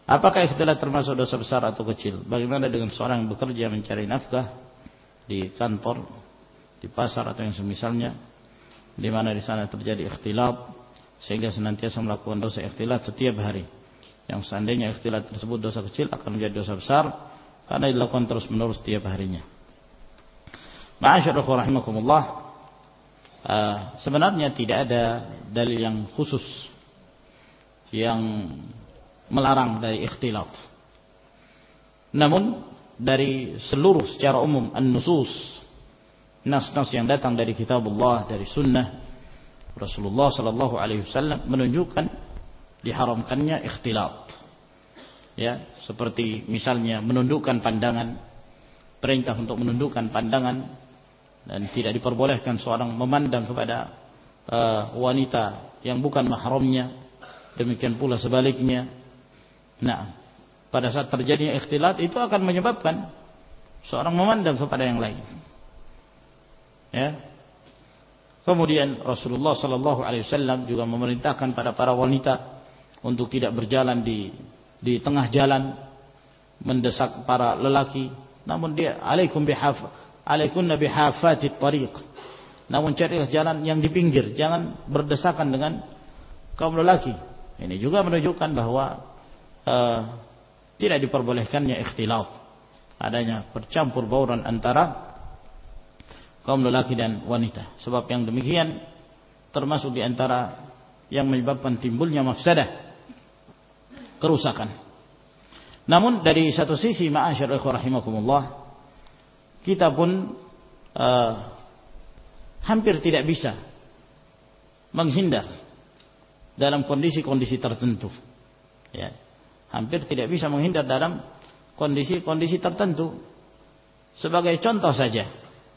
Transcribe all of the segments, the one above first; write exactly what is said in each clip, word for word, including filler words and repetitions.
Apakah ikhtilat termasuk dosa besar atau kecil? Bagaimana dengan seorang yang bekerja mencari nafkah di kantor, di pasar atau yang semisalnya, di mana di sana terjadi ikhtilat sehingga senantiasa melakukan dosa ikhtilat setiap hari. Yang seandainya ikhtilat tersebut dosa kecil akan menjadi dosa besar karena dilakukan terus-menerus setiap harinya. Ma'asyiral rahimakumullah, uh, sebenarnya tidak ada dalil yang khusus yang melarang dari ikhtilat. Namun dari seluruh secara umum an-nusus, nas-nas yang datang dari kitabullah, dari sunnah Rasulullah sallallahu alaihi wasallam menunjukkan diharamkannya ikhtilat. Ya, seperti misalnya menundukkan pandangan, perintah untuk menundukkan pandangan dan tidak diperbolehkan seorang memandang kepada uh, wanita yang bukan mahramnya, demikian pula sebaliknya. Nah, pada saat terjadinya ikhtilat itu akan menyebabkan seorang memandang kepada yang lain. Ya. Kemudian Rasulullah sallallahu alaihi wasallam juga memerintahkan pada para wanita untuk tidak berjalan di di tengah jalan mendesak para lelaki, namun dia alaikum bihaf alaikunna bihafatit tariq. Namun carilah jalan yang di pinggir, jangan berdesakan dengan kaum lelaki. Ini juga menunjukkan bahwa Uh, tidak diperbolehkannya ikhtilat, adanya bercampur bauran antara kaum lelaki dan wanita. Sebab yang demikian termasuk di antara yang menyebabkan timbulnya mafsadah, kerusakan. Namun dari satu sisi, ma'asyiral ikhwah rahimakumullah, kita pun uh, hampir tidak bisa menghindar dalam kondisi-kondisi tertentu. Ya. Hampir tidak bisa menghindar dalam kondisi-kondisi tertentu. Sebagai contoh saja,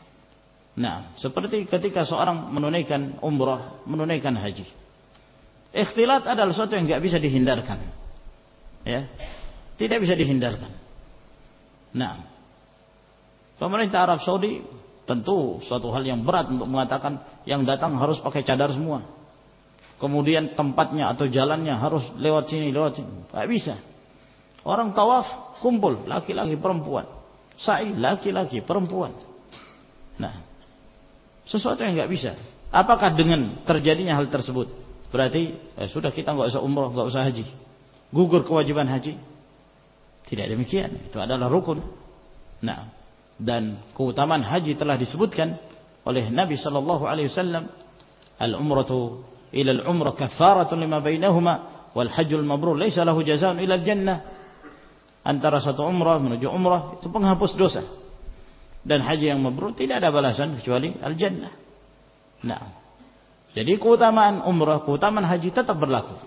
nah, seperti ketika seorang menunaikan umrah, menunaikan haji, ikhtilat adalah sesuatu yang tidak bisa dihindarkan. Ya, tidak bisa dihindarkan. Nah, pemerintah Arab Saudi tentu suatu hal yang berat untuk mengatakan yang datang harus pakai cadar semua. Kemudian tempatnya atau jalannya harus lewat sini, lewat sini. Tak bisa. Orang tawaf kumpul, laki-laki perempuan. Sa'i, laki-laki perempuan. Nah, sesuatu yang enggak bisa. Apakah dengan terjadinya hal tersebut berarti eh, sudah kita enggak usah umrah, enggak usah haji, gugur kewajiban haji? Tidak demikian. Itu adalah rukun. Nah, dan keutamaan haji telah disebutkan oleh Nabi sallallahu alaihi wasallam, al-umratu ila al-umrah kafaratun lima bainahuma wal hajjul mabrur laisa lahu jazaa'un ila al-jannah. Antara satu umrah menuju umrah itu penghapus dosa, dan haji yang mabrur tidak ada balasan kecuali al-jannah. Nah, jadi keutamaan umrah, keutamaan haji tetap berlaku.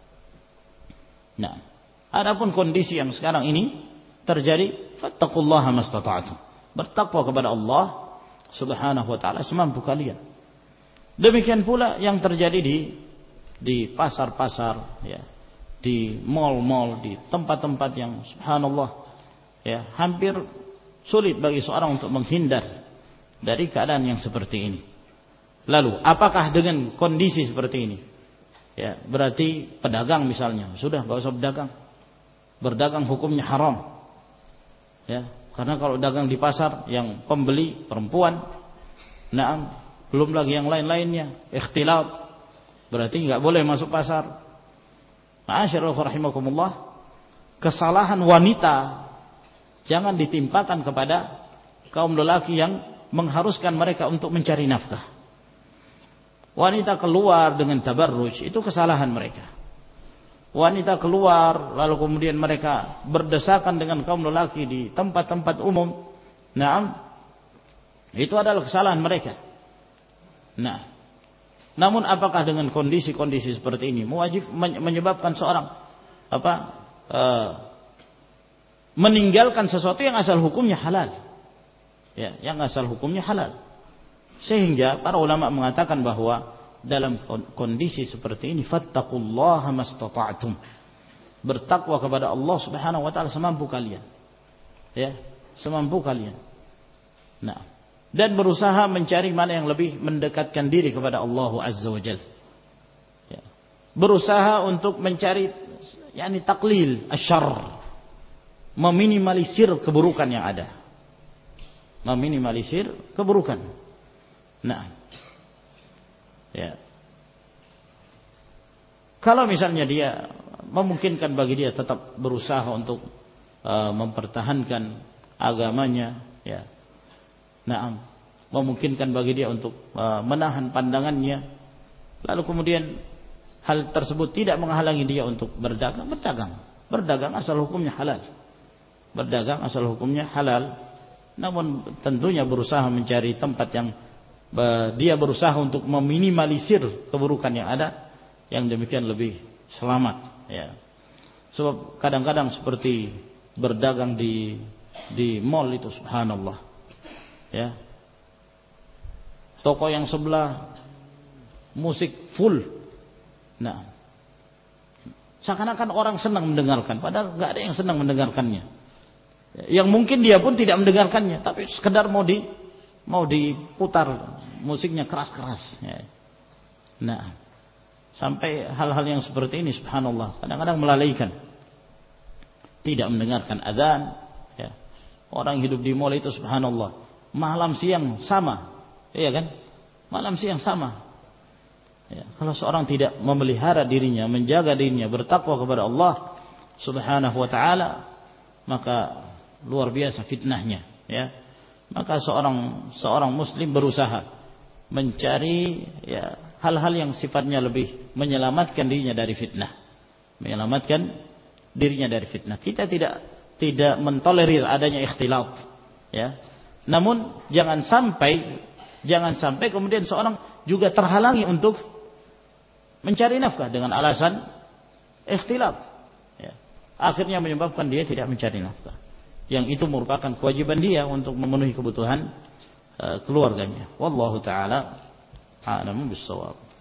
Nah, adapun kondisi yang sekarang ini terjadi, fattaqullaha mastata'tum, bertakwa kepada Allah subhanahu wa ta'ala semampu kalian. Demikian pula yang terjadi di di pasar-pasar, ya, di mal-mal, di tempat-tempat yang subhanallah, ya, hampir sulit bagi seorang untuk menghindar dari keadaan yang seperti ini. Lalu, apakah dengan kondisi seperti ini, ya, berarti pedagang misalnya sudah enggak usah berdagang, berdagang hukumnya haram, ya, karena kalau dagang di pasar yang pembeli perempuan, naam, belum lagi yang lain-lainnya, ikhtilat, berarti enggak boleh masuk pasar. Ma'asyiral rahimakumullah, kesalahan wanita jangan ditimpakan kepada kaum lelaki yang mengharuskan mereka untuk mencari nafkah. Wanita keluar dengan tabarruj, itu kesalahan mereka. Wanita keluar lalu kemudian mereka berdesakan dengan kaum lelaki di tempat-tempat umum, naam, itu adalah kesalahan mereka. Nah, namun apakah dengan kondisi-kondisi seperti ini mewajib menyebabkan seorang apa e, meninggalkan sesuatu yang asal hukumnya halal, ya, yang asal hukumnya halal, sehingga para ulama mengatakan bahwa dalam kondisi seperti ini fattaqullaha mastata'tum, bertakwa kepada Allah subhanahu wa ta'ala semampu kalian, ya, semampu kalian. Nah, dan berusaha mencari mana yang lebih mendekatkan diri kepada Allah Azza wa Jalla. Ya. Berusaha untuk mencari yakni taklil asyarr, meminimalisir keburukan yang ada. Meminimalisir keburukan. Nah, ya. Kalau misalnya dia memungkinkan bagi dia tetap berusaha untuk uh, mempertahankan agamanya, ya. Nah, memungkinkan bagi dia untuk uh, menahan pandangannya, lalu kemudian hal tersebut tidak menghalangi dia untuk berdagang, berdagang. Berdagang asal hukumnya halal. Berdagang asal hukumnya halal. Namun tentunya berusaha mencari tempat yang uh, dia berusaha untuk meminimalisir keburukan yang ada, yang demikian lebih selamat, ya. Sebab kadang-kadang seperti berdagang di di mall itu, subhanallah, ya. Toko yang sebelah musik full. Nah, seakan-akan orang senang mendengarkan, padahal nggak ada yang senang mendengarkannya. Yang mungkin dia pun tidak mendengarkannya, tapi sekedar mau di mau diputar musiknya keras-keras, ya. Nah, sampai hal-hal yang seperti ini, subhanallah, kadang-kadang melalaikan. Tidak mendengarkan azan, ya. Orang hidup di mall itu, subhanallah, malam siang sama, iya kan? Malam siang sama. Ya, kalau seorang tidak memelihara dirinya, menjaga dirinya, bertakwa kepada Allah Subhanahu wa taala, maka luar biasa fitnahnya, ya. Maka seorang seorang muslim berusaha mencari, ya, hal-hal yang sifatnya lebih menyelamatkan dirinya dari fitnah. Menyelamatkan dirinya dari fitnah. Kita tidak tidak mentolerir adanya ikhtilat, ya. Namun jangan sampai jangan sampai kemudian seorang juga terhalangi untuk mencari nafkah dengan alasan ikhtilat, ya. Akhirnya menyebabkan dia tidak mencari nafkah. Yang itu merupakan kewajiban dia untuk memenuhi kebutuhan uh, keluarganya. Wallahu taala a'lamu bis-shawab.